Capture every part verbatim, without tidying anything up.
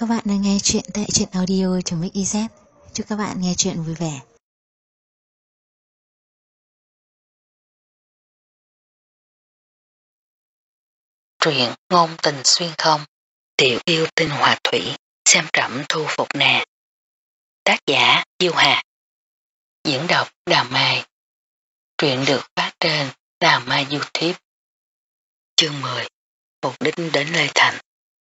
các bạn đang nghe chuyện tại truyện audio.mixyz. Chúc các bạn nghe chuyện vui vẻ. Truyện ngôn tình xuyên không, tiểu yêu tinh hòa thủy, xem trẫm thu phục nè. Tác giả Diêu Hà. Diễn đọc Đào Mai. Truyện được phát trên Đào Mai YouTube. Chương mười. Mục đích đến Lê Thành.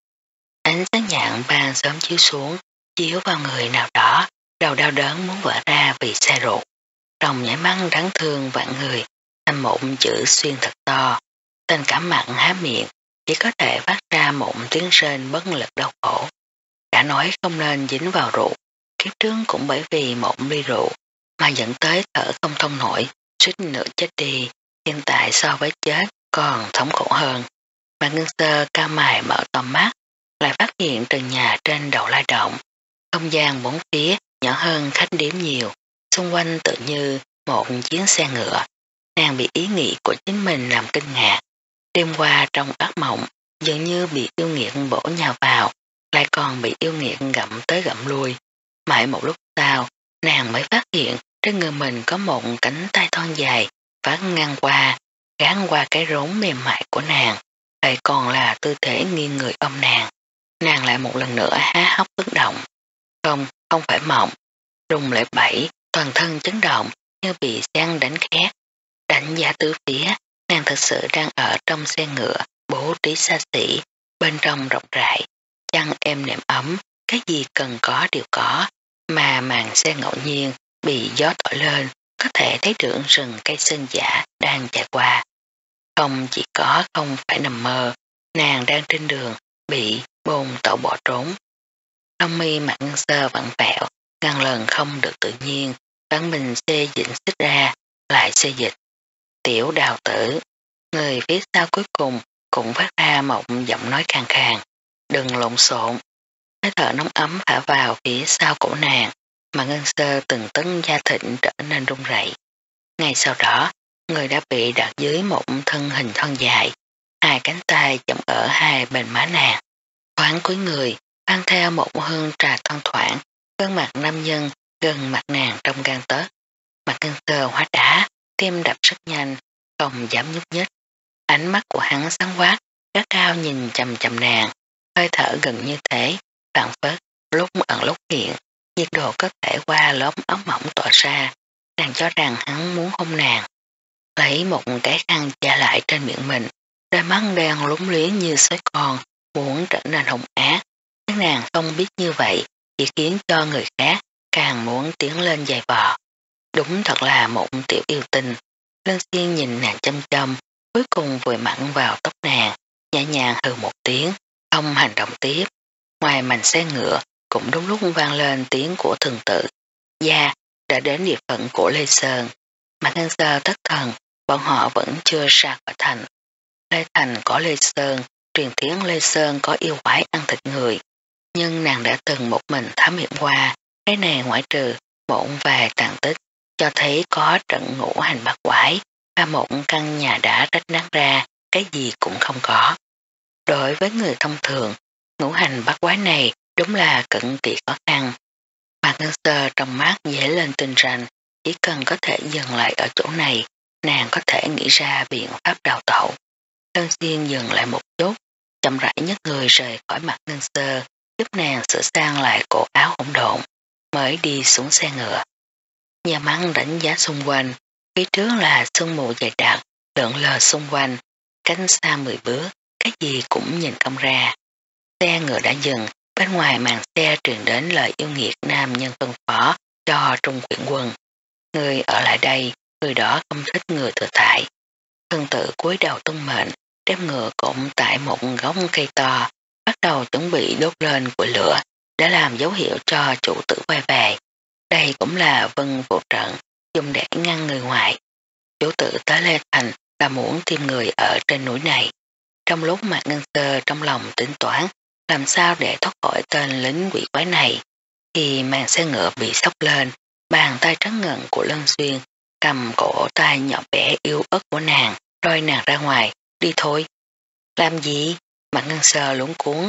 Ánh sáng nhạn ban sớm chiếu xuống, chiếu vào người nào đó, đầu đau đớn muốn vỡ ra vì xe ruột. Trong nhảy mắt đáng thương vạn người, thành một chữ xuyên thật to, tên cả mặn há miệng, chỉ có thể phát ra một tiếng rên bất lực đau khổ. Đã nói không nên dính vào rượu, kiếp trước cũng bởi vì một ly rượu mà dẫn tới thở không thông nổi, suýt nữa chết đi, hiện tại so với chết còn thống khổ hơn. Mà Ngân Sơ cao mày mở to mắt, lại phát hiện trần nhà trên đầu lai động, không gian bốn phía nhỏ hơn khách điếm nhiều, xung quanh tự như một chuyến xe ngựa. Nàng bị ý nghĩ của chính mình làm kinh ngạc. Đêm qua trong ác mộng, dường như bị yêu nghiệt bổ nhào vào, lại còn bị yêu nghiệt gặm tới gặm lui. Mãi một lúc sau, nàng mới phát hiện trên người mình có một cánh tay thon dài, phát ngang qua, gán qua cái rốn mềm mại của nàng, lại còn là tư thế nghiêng người ôm nàng. Nàng lại một lần nữa há hốc bất động. Không, không phải mộng. Rung lệ bảy, toàn thân chấn động như bị giăng đánh khét. Đánh giá tứ phía, nàng thật sự đang ở trong xe ngựa, bố trí xa xỉ, bên trong rộng rãi, chăn êm nệm ấm, cái gì cần có đều có, mà màn xe ngẫu nhiên bị gió thổi lên, có thể thấy được rừng cây sơn giả đang chạy qua. Không chỉ có không phải nằm mơ, nàng đang trên đường, bị bồn tẩu bỏ trốn. Lông mi mặt Ngân Sơ vặn vẹo, ngàn lần không được tự nhiên, bản mình xê dịch xích ra, lại xê dịch. Tiểu đào tử, người phía sau cuối cùng cũng phát ra một giọng nói khàn khàn. Đừng lộn xộn. Cái thở nóng ấm phả vào phía sau cổ nàng, mà Ngân Sơ từng tấn da thịt trở nên run rẩy. Ngay sau đó, người đã bị đặt dưới một thân hình thon dài, hai cánh tay chậm ở hai bên má nàng. Thoáng cuối người, mang theo một hương trà thoang thoảng, gương mặt nam nhân gần mặt nàng trong gan tớt. Mặt Ngân Sơ hóa đá, tim đập rất nhanh, không dám nhúc nhích. Ánh mắt của hắn sáng quát, gắt cao nhìn chầm chầm nàng, hơi thở gần như thế, phản phất, lúc ẩn lúc hiện, nhiệt độ có thể qua lớp áo mỏng tỏa ra, nàng cho rằng hắn muốn hôn nàng. Lấy một cái khăn che lại trên miệng mình, đôi mắt đang lúng liếng như sói con, muốn trở nên hung ác. Nhưng nàng không biết như vậy, chỉ khiến cho người khác càng muốn tiến lên giày vò. Đúng thật là một tiểu yêu tinh. Lân Xiên nhìn nàng chăm chăm, cuối cùng vùi mặn vào tóc nàng, nhẹ nhàng hừ một tiếng, không hành động tiếp. Ngoài màn xe ngựa, cũng đúng lúc vang lên tiếng của thường tự. Gia, đã đến địa phận của Lê Sơn. Mặt Ngân Sơ thất thần, bọn họ vẫn chưa ra khỏi thành. Lê Thành có Lê Sơn, truyền tiếng Lê Sơn có yêu quái ăn thịt người. Nhưng nàng đã từng một mình thám hiểm qua, cái này ngoại trừ một vài tàn tích, cho thấy có trận ngũ hành bát quái, và một căn nhà đã rách nát ra, cái gì cũng không có. Đối với người thông thường, ngũ hành bát quái này đúng là cực kỳ khó khăn. Mạc Ngân Sơ trong mắt dễ lên tinh ranh, chỉ cần có thể dừng lại ở chỗ này, nàng có thể nghĩ ra biện pháp đào tẩu. Lân Xiên dừng lại một chút, chậm rãi nhấc người rời khỏi Mạc Ngân Sơ, giúp nàng sửa sang lại cổ áo hỗn độn, mới đi xuống xe ngựa. Nhà mắng đánh giá xung quanh, phía trước là sương mù dày đặc, lượn lờ xung quanh, cánh xa mười bước, cái gì cũng nhìn không ra. Xe ngựa đã dừng, bên ngoài màn xe truyền đến lời yêu nghiệt nam nhân phân phó cho Trung Quyển Quân. Người ở lại đây, người đó không thích người thừa thải. Thân tự cúi đầu tuân mệnh, đem ngựa cộm tại một gốc cây to, bắt đầu chuẩn bị đốt lên củi lửa, để làm dấu hiệu cho chủ tử quay về. Đây cũng là vân vụ trận, dùng để ngăn người ngoài. Chủ tử tới Lê Thành là muốn tìm người ở trên núi này. Trong lúc Mạc Ngân Sơ trong lòng tính toán làm sao để thoát khỏi tên lính quỷ quái này, thì màn xe ngựa bị sốc lên, bàn tay trắng ngần của Lân Xuyên cầm cổ tay nhỏ bé yếu ớt của nàng, rồi nàng ra ngoài, đi thôi. Làm gì? Mạc Ngân Sơ luống cuốn,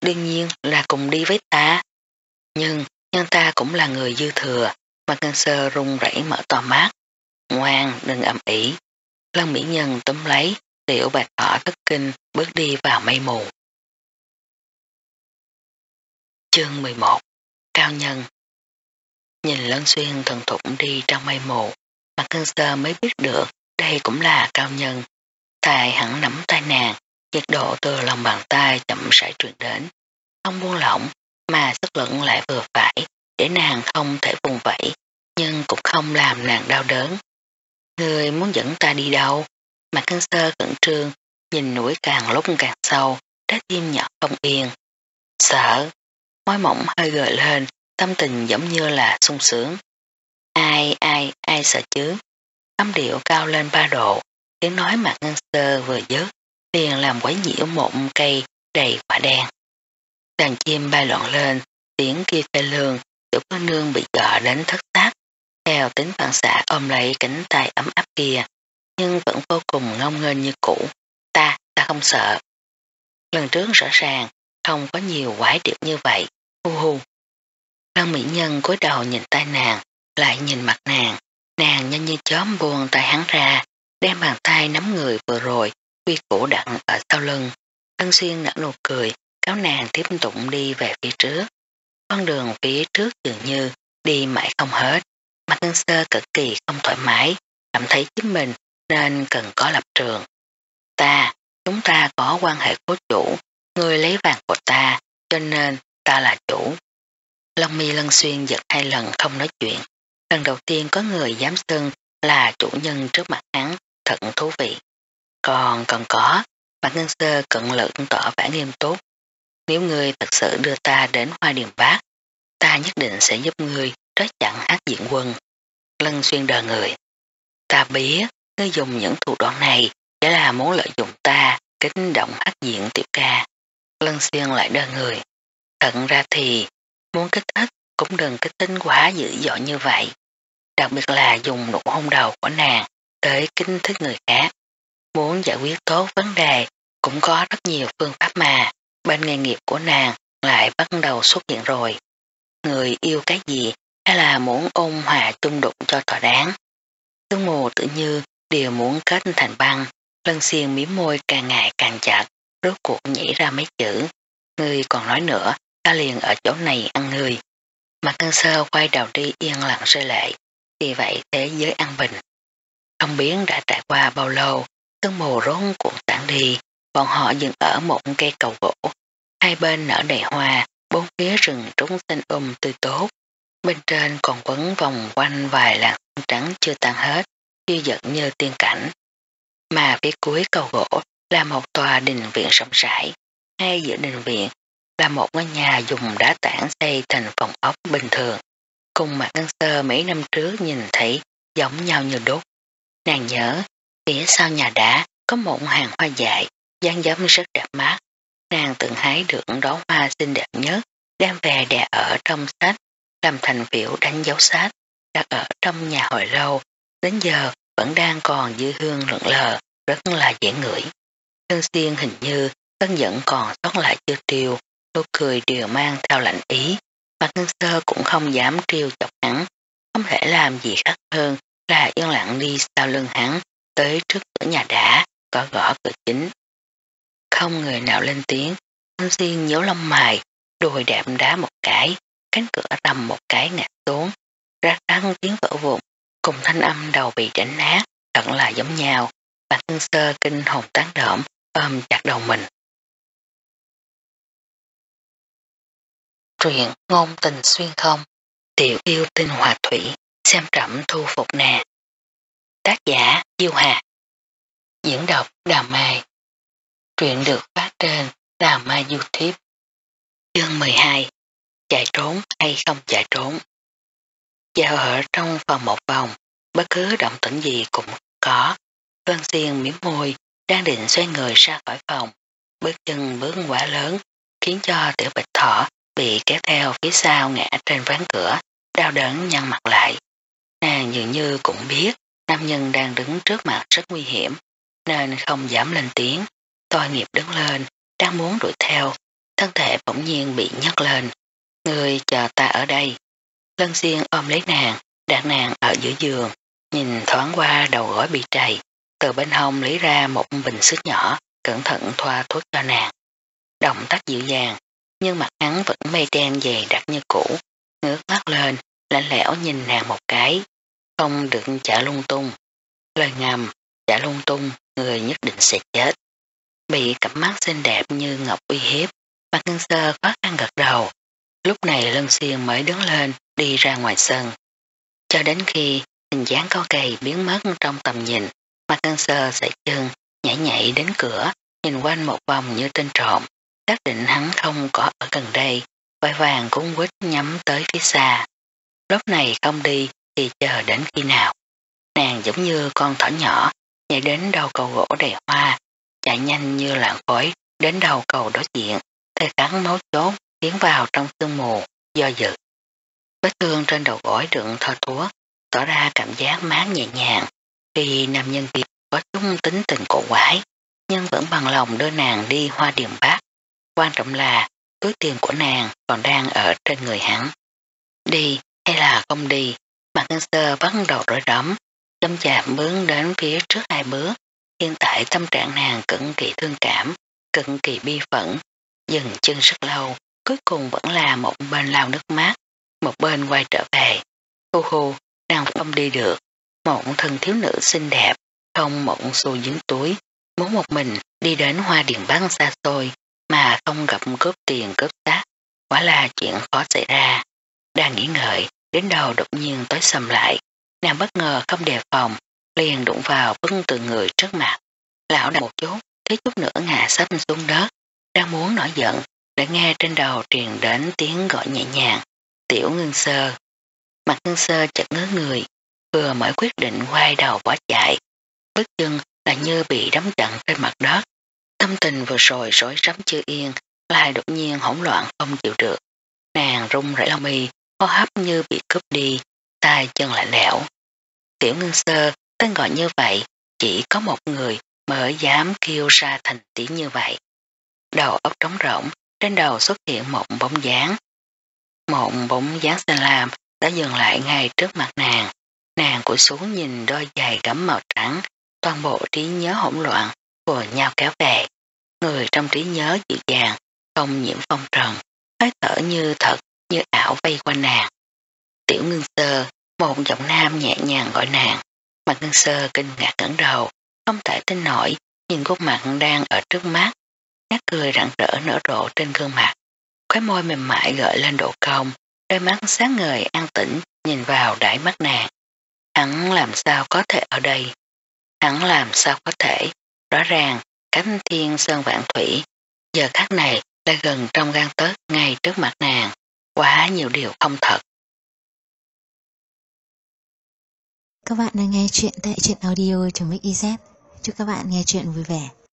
đương nhiên là cùng đi với ta. Nhưng, nhưng ta cũng là người dư thừa, mà Ngân Sơ run rẩy mở to mắt. Ngoan, đừng ầm ĩ. Lân mỹ nhân túm lấy, Tiểu Bạch Thỏ thất kinh bước đi vào mây mù. Chương mười một. Cao nhân. Nhìn Lân Xuyên thần thục đi trong mây mù, Mạc Ngân Sơ mới biết được đây cũng là cao nhân. Tài hẳn nắm tay nàng, nhiệt độ từ lòng bàn tay chậm rãi truyền đến, không buông lỏng mà sức lực lại vừa phải để nàng không thể vùng vẫy, nhưng cũng không làm nàng đau đớn. Người muốn dẫn ta đi đâu? Mạc Ngân Sơ khẩn trương, nhìn núi càng lúc càng sâu, trái tim nhỏ không yên. Sợ, môi mỏng hơi gợi lên, tâm tình giống như là sung sướng. Ai, ai, ai sợ chứ? Âm điệu cao lên ba độ, tiếng nói Mạc Ngân Sơ vừa dứt, liền làm quấy nhiễu một cây đầy quả đen. Đàn chim bay loạn lên, tiếng kia phê lương, tiểu cô nương bị dọa đến thất xác, theo tính phản xạ ôm lấy cánh tay ấm áp kia, nhưng vẫn vô cùng ngông nghênh như cũ. Ta, ta không sợ. Lần trước rõ ràng, không có nhiều quái điệu như vậy, hu hu. Lân mỹ nhân cúi đầu nhìn tay nàng, lại nhìn mặt nàng, nàng nhanh như chóm buông tay hắn ra, đem bàn tay nắm người vừa rồi, quy củ đặt ở sau lưng. Lân Xuyên nở nụ cười, cáo nàng tiếp tục đi về phía trước. Con đường phía trước dường như đi mãi không hết. Mạc Ngân Sơ cực kỳ không thoải mái, cảm thấy chính mình nên cần có lập trường. Ta, chúng ta có quan hệ cố chủ, ngươi lấy vàng của ta, cho nên ta là chủ. Long mi Lân Xuyên giật hai lần không nói chuyện. Lần đầu tiên có người dám xưng là chủ nhân trước mặt hắn, thật thú vị. Còn còn có, Mạc Ngân Sơ cận lực tỏ vẻ nghiêm túc. Nếu ngươi thật sự đưa ta đến Hoa Điền Bác, ta nhất định sẽ giúp ngươi trói chặn Hát Diện Quân. Lân Xuyên đờ người. Ta biết, ngươi dùng những thủ đoạn này chỉ là muốn lợi dụng ta, kích động Hát Diện tiểu ca. Lân Xuyên lại đờ người. Thật ra thì, muốn kích thích cũng đừng kích tính quá dữ dội như vậy. Đặc biệt là dùng nụ hôn đầu của nàng tới kích thích người khác. Muốn giải quyết tốt vấn đề cũng có rất nhiều phương pháp mà, bên nghề nghiệp của nàng lại bắt đầu xuất hiện rồi. Người yêu cái gì hay là muốn ôn hòa chung đụng cho thỏa đáng. Sương mù tự như đều muốn kết thành băng, Lân Xuyên miếm môi càng ngày càng chặt, rốt cuộc nhảy ra mấy chữ. Ngươi còn nói nữa, ta liền ở chỗ này ăn ngươi. Mạc Ngân Sơ quay đầu đi yên lặng rơi lệ, vì vậy thế giới an bình. Không biết đã trải qua bao lâu, sương mù rốn cuộn tản đi, bọn họ dừng ở một cây cầu gỗ. Hai bên nở đầy hoa, bốn phía rừng trúng xanh um tươi tốt. Bên trên còn quấn vòng quanh vài làn trắng chưa tan hết, như giật như tiên cảnh. Mà phía cuối cầu gỗ là một tòa đình viện rộng rãi. Ngay giữa đình viện là một ngôi nhà dùng đá tảng xây thành phòng ốc bình thường. Cùng Mạc Ngân Sơ mấy năm trước nhìn thấy giống nhau như đúc. Nàng nhớ, phía sau nhà đá có một hàng hoa dại, dáng dấp rất đẹp mắt. Nàng từng hái được đó hoa xinh đẹp nhất, đem về đè ở trong sách, làm thành phiếu đánh dấu sách, đặt ở trong nhà hồi lâu, đến giờ vẫn đang còn dư hương lượn lờ, rất là dễ ngửi. Lân Xuyên hình như cơn giận còn sót lại chưa tiêu, nụ cười đều mang theo lạnh ý. Mạc Ngân Sơ cũng không dám trêu chọc hắn, không thể làm gì khác hơn là yên lặng đi sau lưng hắn, tới trước cửa nhà đá, có gõ cửa chính. Không người nào lên tiếng, Lân Xuyên nhíu lông mày, đùi đẹp đá một cái, cánh cửa rầm một cái ngã xuống, rác răng tiếng vỡ vụn, cùng thanh âm đầu bị đánh nát, thật là giống nhau. Mạc Ngân Sơ kinh hồn tán đỡm, ôm chặt đầu mình. Truyện ngôn tình xuyên không, tiểu yêu tinh hòa thủy, xem trẫm thu phục nè. Tác giả Diêu Hà. Diễn đọc Đào Mai. Truyện được phát trên Đào Mai YouTube. Chương mười hai. Chạy trốn hay không chạy trốn. Dạo ở trong phòng một vòng, bất cứ động tĩnh gì cũng có. Lân Xuyên miếm môi, đang định xoay người ra khỏi phòng. Bước chân bước quá lớn, khiến cho Tiểu Bạch Thỏ bị kéo theo phía sau ngã trên ván cửa, đau đớn nhăn mặt lại. Nàng dường như cũng biết nam nhân đang đứng trước mặt rất nguy hiểm, nên không dám lên tiếng. Tội nghiệp đứng lên, đang muốn đuổi theo, thân thể bỗng nhiên bị nhấc lên. Người chờ ta ở đây. Lân Xuyên ôm lấy nàng, đặt nàng ở giữa giường, nhìn thoáng qua đầu gối bị trầy, từ bên hông lấy ra một bình xức nhỏ, cẩn thận thoa thuốc cho nàng. Động tác dịu dàng, nhưng mặt hắn vẫn mây đen dày đặc như cũ, ngước mắt lên, lạnh lẽo nhìn nàng một cái, không được trả lung tung. Lời ngầm, trả lung tung, người nhất định sẽ chết. Bị cặp mắt xinh đẹp như ngọc uy hiếp, Mạc Ngân Sơ khó khăn gật đầu. Lúc này Lân Xuyên mới đứng lên đi ra ngoài sân. Cho đến khi hình dáng cao gầy biến mất trong tầm nhìn, Mạc Ngân Sơ sải chân nhảy nhảy đến cửa, nhìn quanh một vòng như tên trộm, xác định hắn không có ở gần đây, vội vàng cuốn quýt nhắm tới phía xa. Lúc này không đi thì chờ đến khi nào. Nàng giống như con thỏ nhỏ nhảy đến đầu cầu gỗ đầy hoa, chạy nhanh như lạng khói đến đầu cầu đối diện, thời khắc máu chốt tiến vào trong sương mù, do dự. Vết thương trên đầu gối đựng thoa thuốc, tỏ ra cảm giác mát nhẹ nhàng. Vì nam nhân kia có chung tính tình cổ quái, nhưng vẫn bằng lòng đưa nàng đi Hoa Điền Bắc. Quan trọng là túi tiền của nàng còn đang ở trên người hắn. Đi hay là không đi, Mạc Ngân Sơ bắt đầu rối rắm, châm chạp bước đến phía trước hai bước. Hiện tại tâm trạng nàng cực kỳ thương cảm, cực kỳ bi phẫn, dừng chân rất lâu, cuối cùng vẫn là một bên lau nước mắt, một bên quay trở về. Hu hu, nàng không đi được, một thân thiếu nữ xinh đẹp, không một xu dính túi, muốn một mình đi đến Hoa Điền Bắc xa xôi mà không gặp cướp tiền cướp xác, quả là chuyện khó xảy ra. Đang nghĩ ngợi, đến đầu đột nhiên tối sầm lại, nàng bất ngờ không đề phòng, liền đụng vào bức tường người trước mặt. Lão đặt một chút, thiếu chút nữa ngã sắp xuống đất, đang muốn nổi giận, để nghe trên đầu truyền đến tiếng gọi nhẹ nhàng, Tiểu Ngân Sơ. Mặt Ngân Sơ chợt ngớ người, vừa mới quyết định quay đầu bỏ chạy, bước chân là như bị đóng chặn trên mặt đất. Tâm tình vừa rồi rối rắm chưa yên, lại đột nhiên hỗn loạn không chịu được. Nàng run rẩy lông mi, hô hấp như bị cướp đi, tay chân lạnh lẽo. Tiểu Ngân Sơ, tên gọi như vậy, chỉ có một người mới dám kêu ra thành tiếng như vậy. Đầu óc trống rỗng, trên đầu xuất hiện một bóng dáng. Một bóng dáng xanh lam đã dừng lại ngay trước mặt nàng. Nàng cúi xuống nhìn đôi giày gấm màu trắng, toàn bộ trí nhớ hỗn loạn vừa nhau kéo về. Người trong trí nhớ dịu dàng, không nhiễm phong trần, hơi thở như thật, như ảo vây quanh nàng. Tiểu Ngân Sơ, một giọng nam nhẹ nhàng gọi nàng. Mạc Ngân Sơ kinh ngạc ngẩng đầu, không thể tin nổi, nhìn khuôn mặt đang ở trước mắt. Nét cười rạng rỡ nở rộ trên gương mặt, khóe môi mềm mại gợi lên độ cong, đôi mắt sáng ngời an tĩnh nhìn vào đáy mắt nàng. Hắn làm sao có thể ở đây? Hắn làm sao có thể? Rõ ràng, cánh thiên sơn vạn thủy, giờ khắc này lại gần trong gang tấc ngay trước mặt nàng. Quá nhiều điều không thật. Các bạn đang nghe chuyện tại truyện audio.mixyz. Chúc các bạn nghe chuyện vui vẻ.